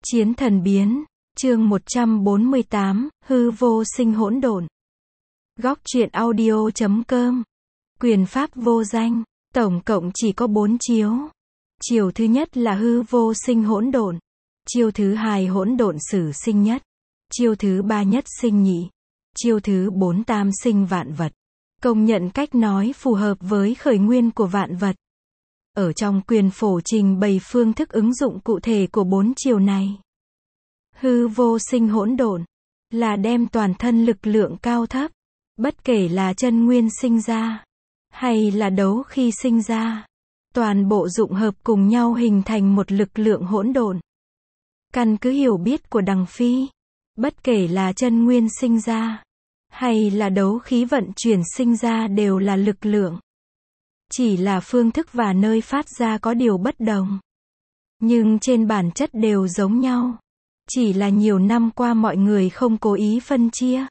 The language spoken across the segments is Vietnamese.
Chiến thần biến, chương 148, hư vô sinh hỗn độn. Góc truyện audio.com. Quyền pháp vô danh, tổng cộng chỉ có 4 chiếu. Chiều thứ nhất là hư vô sinh hỗn độn. Chiêu thứ hai hỗn độn sử sinh nhất. Chiêu thứ ba nhất sinh nhị. Chiêu thứ 4 tam sinh vạn vật. Công nhận cách nói phù hợp với khởi nguyên của vạn vật. Ở trong quyền phổ trình bày phương thức ứng dụng cụ thể của 4 chiều này. Hư vô sinh hỗn độn là đem toàn thân lực lượng cao thấp, bất kể là chân nguyên sinh ra hay là đấu khi sinh ra, toàn bộ dụng hợp cùng nhau hình thành một lực lượng hỗn độn. Căn cứ hiểu biết của Đằng Phi, bất kể là chân nguyên sinh ra hay là đấu khí vận chuyển sinh ra đều là lực lượng. Chỉ là phương thức và nơi phát ra có điều bất đồng, nhưng trên bản chất đều giống nhau. Chỉ là nhiều năm qua mọi người không cố ý phân chia,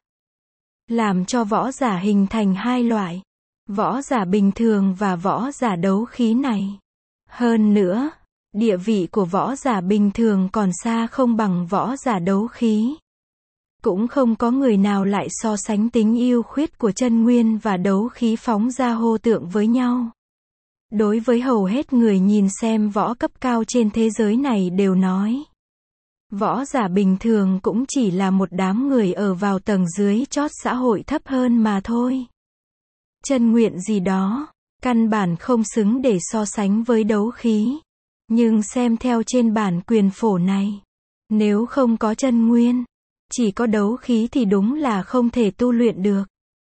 làm cho võ giả hình thành hai loại, võ giả bình thường và võ giả đấu khí này. Hơn nữa, địa vị của võ giả bình thường còn xa không bằng võ giả đấu khí. Cũng không có người nào lại so sánh tính ưu khuyết của chân nguyên và đấu khí phóng ra hô tượng với nhau. Đối với hầu hết người nhìn xem võ cấp cao trên thế giới này đều nói, võ giả bình thường cũng chỉ là một đám người ở vào tầng dưới chót xã hội thấp hơn mà thôi. Chân nguyện gì đó, căn bản không xứng để so sánh với đấu khí. Nhưng xem theo trên bản quyền phổ này, nếu không có chân nguyên, chỉ có đấu khí thì đúng là không thể tu luyện được.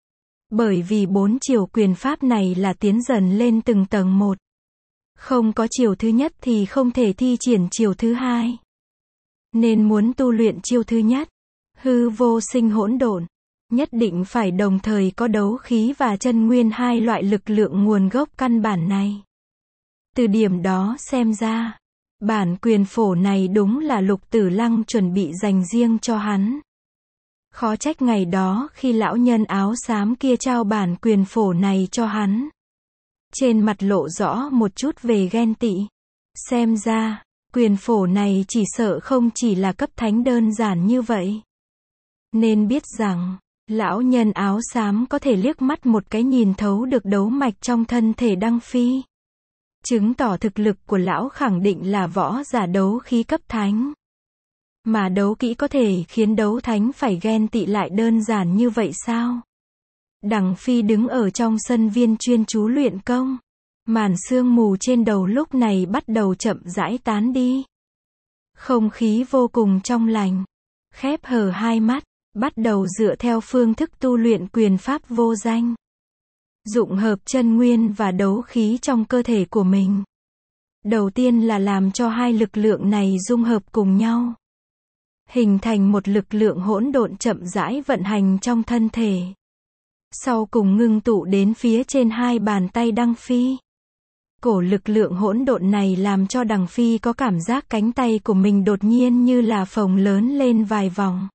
Bởi vì 4 chiều quyền pháp này là tiến dần lên từng tầng một. Không có chiều thứ nhất thì không thể thi triển chiều thứ hai. Nên muốn tu luyện chiêu thứ nhất, hư vô sinh hỗn độn, nhất định phải đồng thời có đấu khí và chân nguyên hai loại lực lượng nguồn gốc căn bản này. Từ điểm đó xem ra, bản quyền phổ này đúng là Lục Tử Lăng chuẩn bị dành riêng cho hắn. Khó trách ngày đó khi lão nhân áo xám kia trao bản quyền phổ này cho hắn, trên mặt lộ rõ một chút về ghen tị. Xem ra, quyền phổ này chỉ sợ không chỉ là cấp thánh đơn giản như vậy. Nên biết rằng, lão nhân áo xám có thể liếc mắt một cái nhìn thấu được đấu mạch trong thân thể Đăng Phi. Chứng tỏ thực lực của lão khẳng định là võ giả đấu khí cấp thánh. Mà đấu kỹ có thể khiến đấu thánh phải ghen tị lại đơn giản như vậy sao? Đằng Phi đứng ở trong sân viên chuyên chú luyện công. Màn sương mù trên đầu lúc này bắt đầu chậm rãi tán đi. Không khí vô cùng trong lành. Khép hờ hai mắt, bắt đầu dựa theo phương thức tu luyện quyền pháp vô danh. Dụng hợp chân nguyên và đấu khí trong cơ thể của mình. Đầu tiên là làm cho hai lực lượng này dung hợp cùng nhau. Hình thành một lực lượng hỗn độn chậm rãi vận hành trong thân thể. Sau cùng ngưng tụ đến phía trên hai bàn tay Đăng Phi. Cổ lực lượng hỗn độn này làm cho Đằng Phi có cảm giác cánh tay của mình đột nhiên như là phồng lớn lên vài vòng.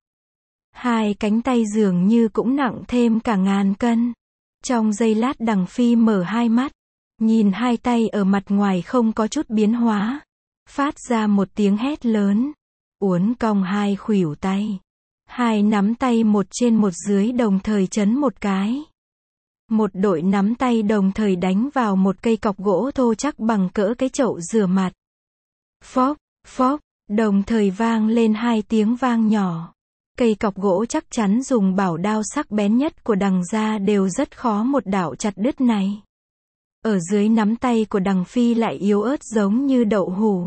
Hai cánh tay dường như cũng nặng thêm cả ngàn cân. Trong giây lát Đằng Phi mở hai mắt, nhìn hai tay ở mặt ngoài không có chút biến hóa, phát ra một tiếng hét lớn, uốn cong hai khuỷu tay. Hai nắm tay một trên một dưới đồng thời chấn một cái. Một đội nắm tay đồng thời đánh vào một cây cọc gỗ thô chắc bằng cỡ cái chậu rửa mặt. Phốc, phốc, đồng thời vang lên hai tiếng vang nhỏ. Cây cọc gỗ chắc chắn dùng bảo đao sắc bén nhất của Đằng gia đều rất khó một đạo chặt đứt này. Ở dưới nắm tay của Đằng Phi lại yếu ớt giống như đậu hũ.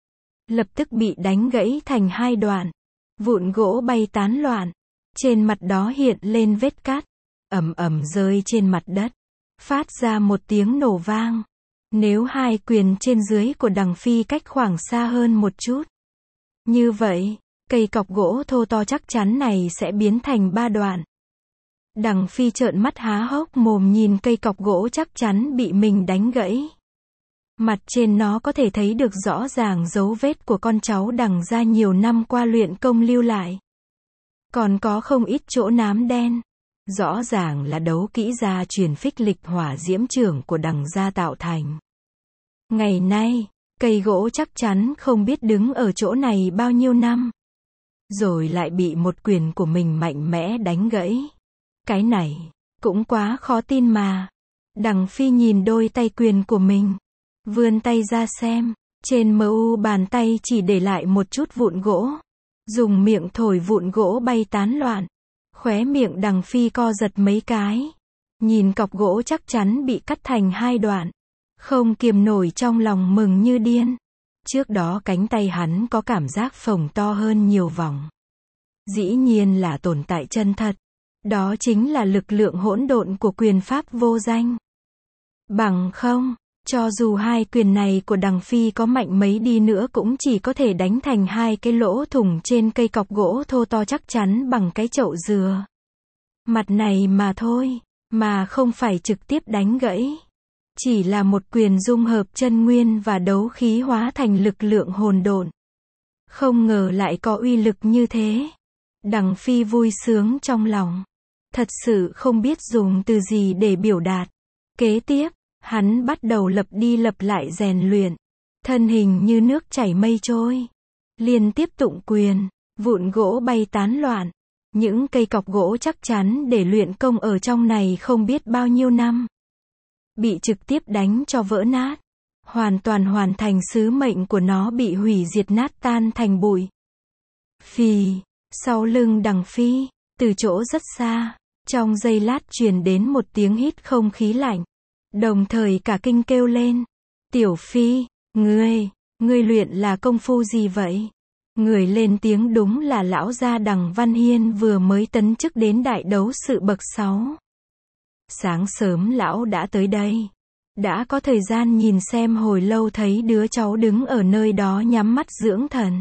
Lập tức bị đánh gãy thành hai đoạn. Vụn gỗ bay tán loạn. Trên mặt đó hiện lên vết cát. Ầm ầm rơi trên mặt đất, phát ra một tiếng nổ vang. Nếu hai quyền trên dưới của Đằng Phi cách khoảng xa hơn một chút, như vậy, cây cọc gỗ thô to chắc chắn này sẽ biến thành ba đoạn. Đằng Phi trợn mắt há hốc mồm nhìn cây cọc gỗ chắc chắn bị mình đánh gãy. Mặt trên nó có thể thấy được rõ ràng dấu vết của con cháu Đằng gia nhiều năm qua luyện công lưu lại. Còn có không ít chỗ nám đen. Rõ ràng là đấu kỹ gia truyền phích lịch hỏa diễm trưởng của Đằng gia tạo thành. Ngày nay, Cây gỗ chắc chắn không biết đứng ở chỗ này bao nhiêu năm. Rồi lại bị một quyền của mình mạnh mẽ đánh gãy. Cái này, cũng quá khó tin mà. Đằng Phi nhìn đôi tay quyền của mình. Vươn tay ra xem. Trên mu bàn tay chỉ để lại một chút vụn gỗ. Dùng miệng thổi vụn gỗ bay tán loạn. Khóe miệng Đằng Phi co giật mấy cái. Nhìn cọc gỗ chắc chắn bị cắt thành hai đoạn. Không kiềm nổi trong lòng mừng như điên. Trước đó cánh tay hắn có cảm giác phồng to hơn nhiều vòng. Dĩ nhiên là tồn tại chân thật. Đó chính là lực lượng hỗn độn của quyền pháp vô danh. Bằng không, cho dù hai quyền này của Đằng Phi có mạnh mấy đi nữa cũng chỉ có thể đánh thành hai cái lỗ thủng trên cây cọc gỗ thô to chắc chắn bằng cái chậu dừa. Mặt này mà thôi, mà không phải trực tiếp đánh gãy. Chỉ là một quyền dung hợp chân nguyên và đấu khí hóa thành lực lượng hồn độn. Không ngờ lại có uy lực như thế. Đằng Phi vui sướng trong lòng. Thật sự không biết dùng từ gì để biểu đạt. Kế tiếp, hắn bắt đầu lặp đi lặp lại rèn luyện. Thân hình như nước chảy mây trôi. Liên tiếp tụng quyền, vụn gỗ bay tán loạn. Những cây cọc gỗ chắc chắn để luyện công ở trong này không biết bao nhiêu năm. Bị trực tiếp đánh cho vỡ nát. Hoàn toàn hoàn thành sứ mệnh của nó bị hủy diệt nát tan thành bụi. Phì, sau lưng Đằng Phi, từ chỗ rất xa, trong giây lát truyền đến một tiếng hít không khí lạnh. Đồng thời cả kinh kêu lên. Tiểu Phi, ngươi luyện là công phu gì vậy? Người lên tiếng đúng là lão gia Đằng Văn Hiên vừa mới tấn chức đến đại đấu sự bậc 6. Sáng sớm lão đã tới đây. Đã có thời gian nhìn xem hồi lâu thấy đứa cháu đứng ở nơi đó nhắm mắt dưỡng thần.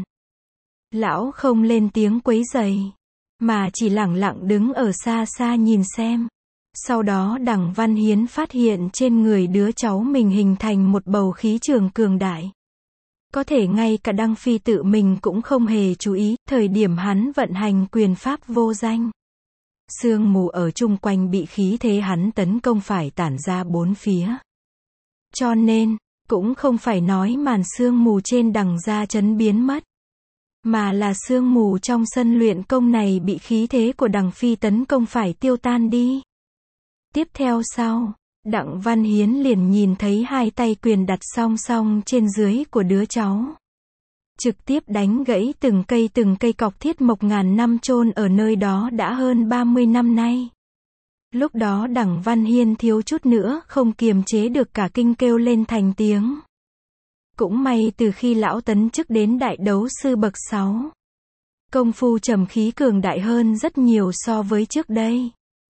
Lão không lên tiếng quấy rầy, mà chỉ lẳng lặng đứng ở xa xa nhìn xem. Sau đó Đằng Văn Hiến phát hiện trên người đứa cháu mình hình thành một bầu khí trường cường đại. Có thể ngay cả Đăng Phi tự mình cũng không hề chú ý, thời điểm hắn vận hành quyền pháp vô danh. Sương mù ở chung quanh bị khí thế hắn tấn công phải tản ra bốn phía. Cho nên, cũng không phải nói màn sương mù trên Đằng gia trấn biến mất. Mà là sương mù trong sân luyện công này bị khí thế của Đằng Phi tấn công phải tiêu tan đi. Tiếp theo sau, Đặng Văn Hiến liền nhìn thấy hai tay quyền đặt song song trên dưới của đứa cháu. Trực tiếp đánh gãy từng cây cọc thiết mộc ngàn năm chôn ở nơi đó đã hơn 30 năm nay. Lúc đó Đặng Văn Hiên thiếu chút nữa không kiềm chế được cả kinh kêu lên thành tiếng. Cũng may từ khi lão tấn chức đến đại đấu sư bậc 6, công phu trầm khí cường đại hơn rất nhiều so với trước đây.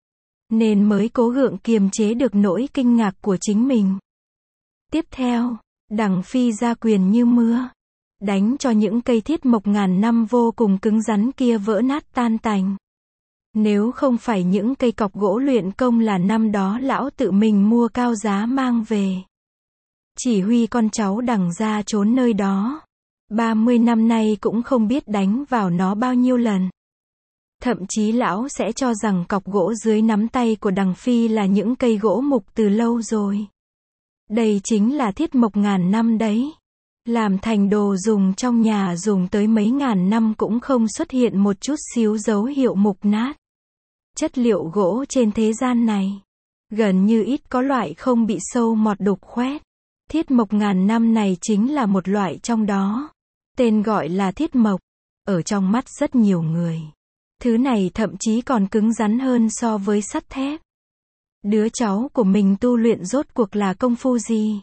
Nên mới cố gượng kiềm chế được nỗi kinh ngạc của chính mình. Tiếp theo, Đằng Phi ra quyền như mưa. Đánh cho những cây thiết mộc ngàn năm vô cùng cứng rắn kia vỡ nát tan tành. Nếu không phải những cây cọc gỗ luyện công là năm đó lão tự mình mua cao giá mang về. Chỉ huy con cháu Đằng gia trốn nơi đó. 30 năm nay cũng không biết đánh vào nó bao nhiêu lần. Thậm chí lão sẽ cho rằng cọc gỗ dưới nắm tay của Đằng Phi là những cây gỗ mục từ lâu rồi. Đây chính là thiết mộc ngàn năm đấy. Làm thành đồ dùng trong nhà dùng tới mấy ngàn năm cũng không xuất hiện một chút xíu dấu hiệu mục nát. Chất liệu gỗ trên thế gian này, gần như ít có loại không bị sâu mọt đục khoét. Thiết mộc ngàn năm này chính là một loại trong đó. Tên gọi là thiết mộc. Ở trong mắt rất nhiều người, thứ này thậm chí còn cứng rắn hơn so với sắt thép. Đứa cháu của mình tu luyện rốt cuộc là công phu gì?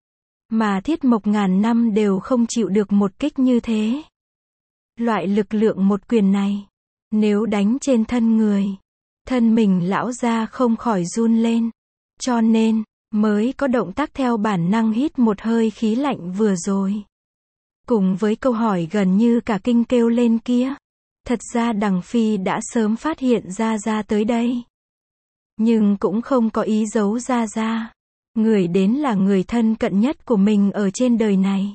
Mà thiết mộc ngàn năm đều không chịu được một kích như thế. Loại lực lượng một quyền này, nếu đánh trên thân người, thân mình lão ra không khỏi run lên. Cho nên, mới có động tác theo bản năng hít một hơi khí lạnh vừa rồi. Cùng với câu hỏi gần như cả kinh kêu lên kia. Thật ra Đằng Phi đã sớm phát hiện ra tới đây. Nhưng cũng không có ý giấu ra. Người đến là người thân cận nhất của mình ở trên đời này.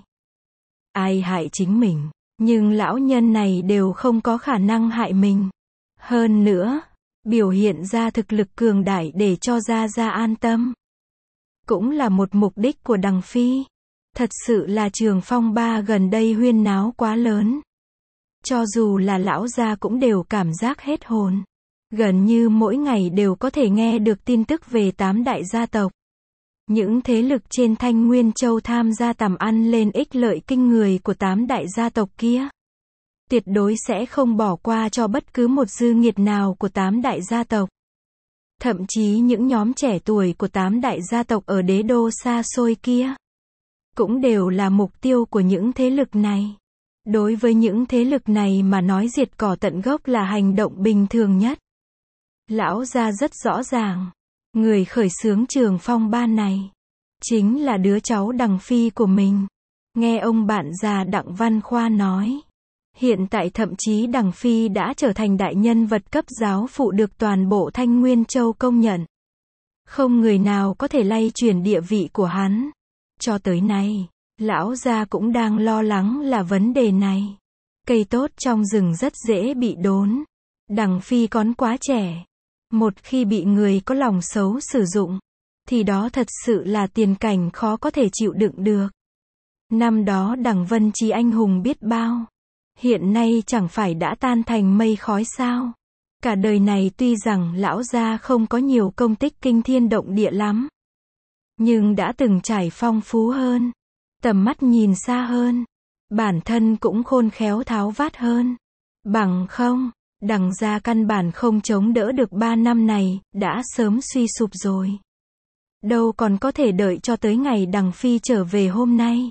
Ai hại chính mình, nhưng lão nhân này đều không có khả năng hại mình. Hơn nữa, biểu hiện ra thực lực cường đại để cho ra an tâm. Cũng là một mục đích của Đằng Phi. Thật sự là trường phong ba gần đây huyên náo quá lớn. Cho dù là lão gia cũng đều cảm giác hết hồn. Gần như mỗi ngày đều có thể nghe được tin tức về 8 đại gia tộc. Những thế lực trên Thanh Nguyên Châu tham gia tầm ăn lên ích lợi kinh người của 8 đại gia tộc kia. Tuyệt đối sẽ không bỏ qua cho bất cứ một dư nghiệt nào của 8 đại gia tộc. Thậm chí những nhóm trẻ tuổi của 8 đại gia tộc ở đế đô xa xôi kia, cũng đều là mục tiêu của những thế lực này. Đối với những thế lực này mà nói diệt cỏ tận gốc là hành động bình thường nhất. Lão gia rất rõ ràng, người khởi xướng trường phong ba này, chính là đứa cháu Đằng Phi của mình. Nghe ông bạn già Đặng Văn Khoa nói, hiện tại thậm chí Đằng Phi đã trở thành đại nhân vật cấp giáo phụ được toàn bộ Thanh Nguyên Châu công nhận. Không người nào có thể lay chuyển địa vị của hắn. Cho tới nay, lão gia cũng đang lo lắng là vấn đề này. Cây tốt trong rừng rất dễ bị đốn. Đằng Phi còn quá trẻ. Một khi bị người có lòng xấu sử dụng, thì đó thật sự là tiền cảnh khó có thể chịu đựng được. Năm đó Đằng Vân Chí anh hùng biết bao. Hiện nay chẳng phải đã tan thành mây khói sao. Cả đời này tuy rằng lão gia không có nhiều công tích kinh thiên động địa lắm, nhưng đã từng trải phong phú hơn, tầm mắt nhìn xa hơn, bản thân cũng khôn khéo tháo vát hơn. Bằng không, Đằng gia căn bản không chống đỡ được 3 năm này, đã sớm suy sụp rồi. Đâu còn có thể đợi cho tới ngày Đằng Phi trở về hôm nay.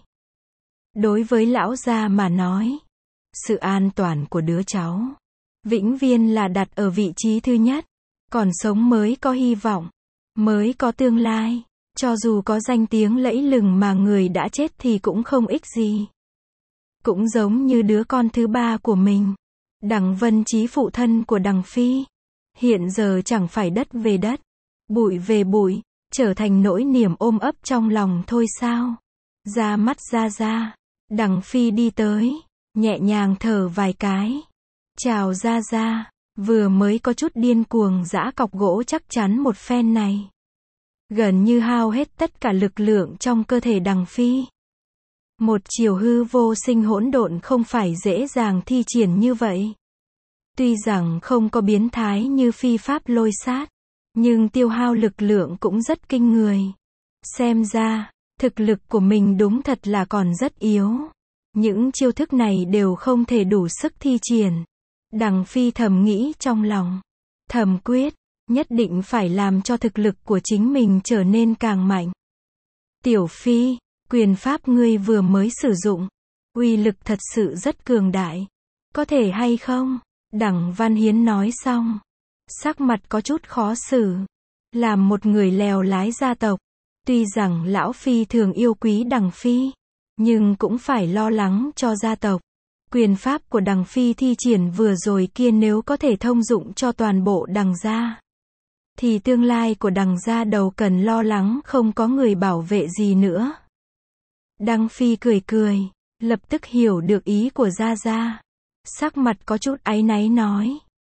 Đối với lão gia mà nói, sự an toàn của đứa cháu vĩnh viễn là đặt ở vị trí thứ nhất. Còn sống mới có hy vọng, mới có tương lai. Cho dù có danh tiếng lẫy lừng mà người đã chết thì cũng không ích gì. Cũng giống như đứa con thứ ba của mình, Đằng Vân Chí phụ thân của Đằng Phi, hiện giờ chẳng phải đất về đất, bụi về bụi, trở thành nỗi niềm ôm ấp trong lòng thôi sao. Ra mắt ra, Đằng Phi đi tới, nhẹ nhàng thở vài cái. Chào ra, vừa mới có chút điên cuồng giã cọc gỗ chắc chắn một phen này. Gần như hao hết tất cả lực lượng trong cơ thể Đằng Phi. Một chiều hư vô sinh hỗn độn không phải dễ dàng thi triển như vậy. Tuy rằng không có biến thái như phi pháp lôi sát, nhưng tiêu hao lực lượng cũng rất kinh người. Xem ra, thực lực của mình đúng thật là còn rất yếu. Những chiêu thức này đều không thể đủ sức thi triển. Đằng Phi thầm nghĩ trong lòng. Thầm quyết, nhất định phải làm cho thực lực của chính mình trở nên càng mạnh. Tiểu Phi, quyền pháp ngươi vừa mới sử dụng, uy lực thật sự rất cường đại. Có thể hay không? Đằng Văn Hiến nói xong, sắc mặt có chút khó xử. Làm một người lèo lái gia tộc, tuy rằng lão Phi thường yêu quý Đằng Phi, nhưng cũng phải lo lắng cho gia tộc. Quyền pháp của Đằng Phi thi triển vừa rồi kia nếu có thể thông dụng cho toàn bộ Đằng gia, thì tương lai của Đằng gia đâu cần lo lắng không có người bảo vệ gì nữa. Đằng Phi cười, lập tức hiểu được ý của Gia. Sắc mặt có chút áy náy nói.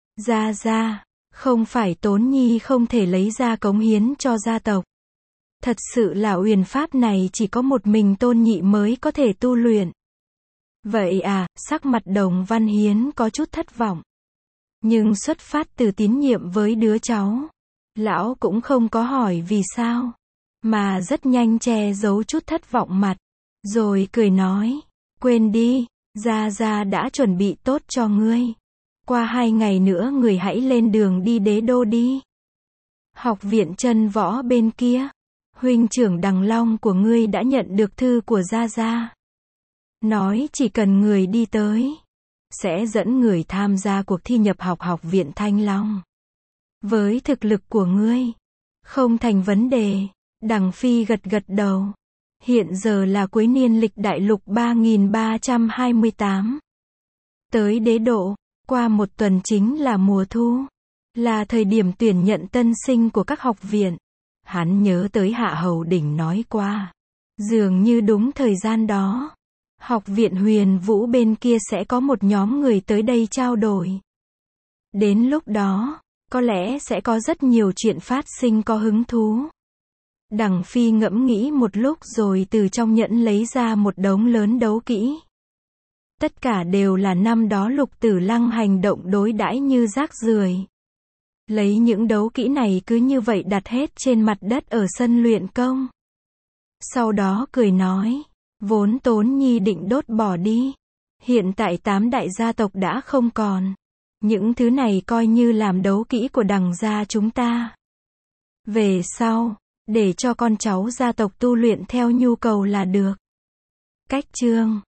Gia, không phải Tốn Nhi không thể lấy ra cống hiến cho gia tộc. Thật sự là uyển pháp này chỉ có một mình Tôn Nhị mới có thể tu luyện. Vậy à, sắc mặt Đồng Văn Hiến có chút thất vọng. Nhưng xuất phát từ tín nhiệm với đứa cháu, lão cũng không có hỏi vì sao, mà rất nhanh che giấu chút thất vọng mặt, rồi cười nói, quên đi, Gia đã chuẩn bị tốt cho ngươi. Qua 2 ngày nữa người hãy lên đường đi đế đô đi. Học viện chân võ bên kia, huynh trưởng Đằng Long của ngươi đã nhận được thư của Gia. Nói chỉ cần người đi tới, sẽ dẫn người tham gia cuộc thi nhập học Học viện Thanh Long. Với thực lực của ngươi, không thành vấn đề. Đằng Phi gật đầu. Hiện giờ là cuối niên lịch đại lục 3328. Tới đế độ, qua 1 tuần chính là mùa thu. Là thời điểm tuyển nhận tân sinh của các học viện. Hắn nhớ tới Hạ Hầu Đỉnh nói qua. Dường như đúng thời gian đó, Học viện Huyền Vũ bên kia sẽ có một nhóm người tới đây trao đổi. Đến lúc đó, có lẽ sẽ có rất nhiều chuyện phát sinh có hứng thú. Đằng Phi ngẫm nghĩ một lúc rồi từ trong nhẫn lấy ra một đống lớn đấu kỹ. Tất cả đều là năm đó Lục Tử Lăng hành động đối đãi như rác rưởi. Lấy những đấu kỹ này cứ như vậy đặt hết trên mặt đất ở sân luyện công. Sau đó cười nói, vốn Tốn Nhi định đốt bỏ đi. Hiện tại 8 đại gia tộc đã không còn. Những thứ này coi như làm đấu kỹ của Đằng gia chúng ta. Về sau, để cho con cháu gia tộc tu luyện theo nhu cầu là được. Cách chương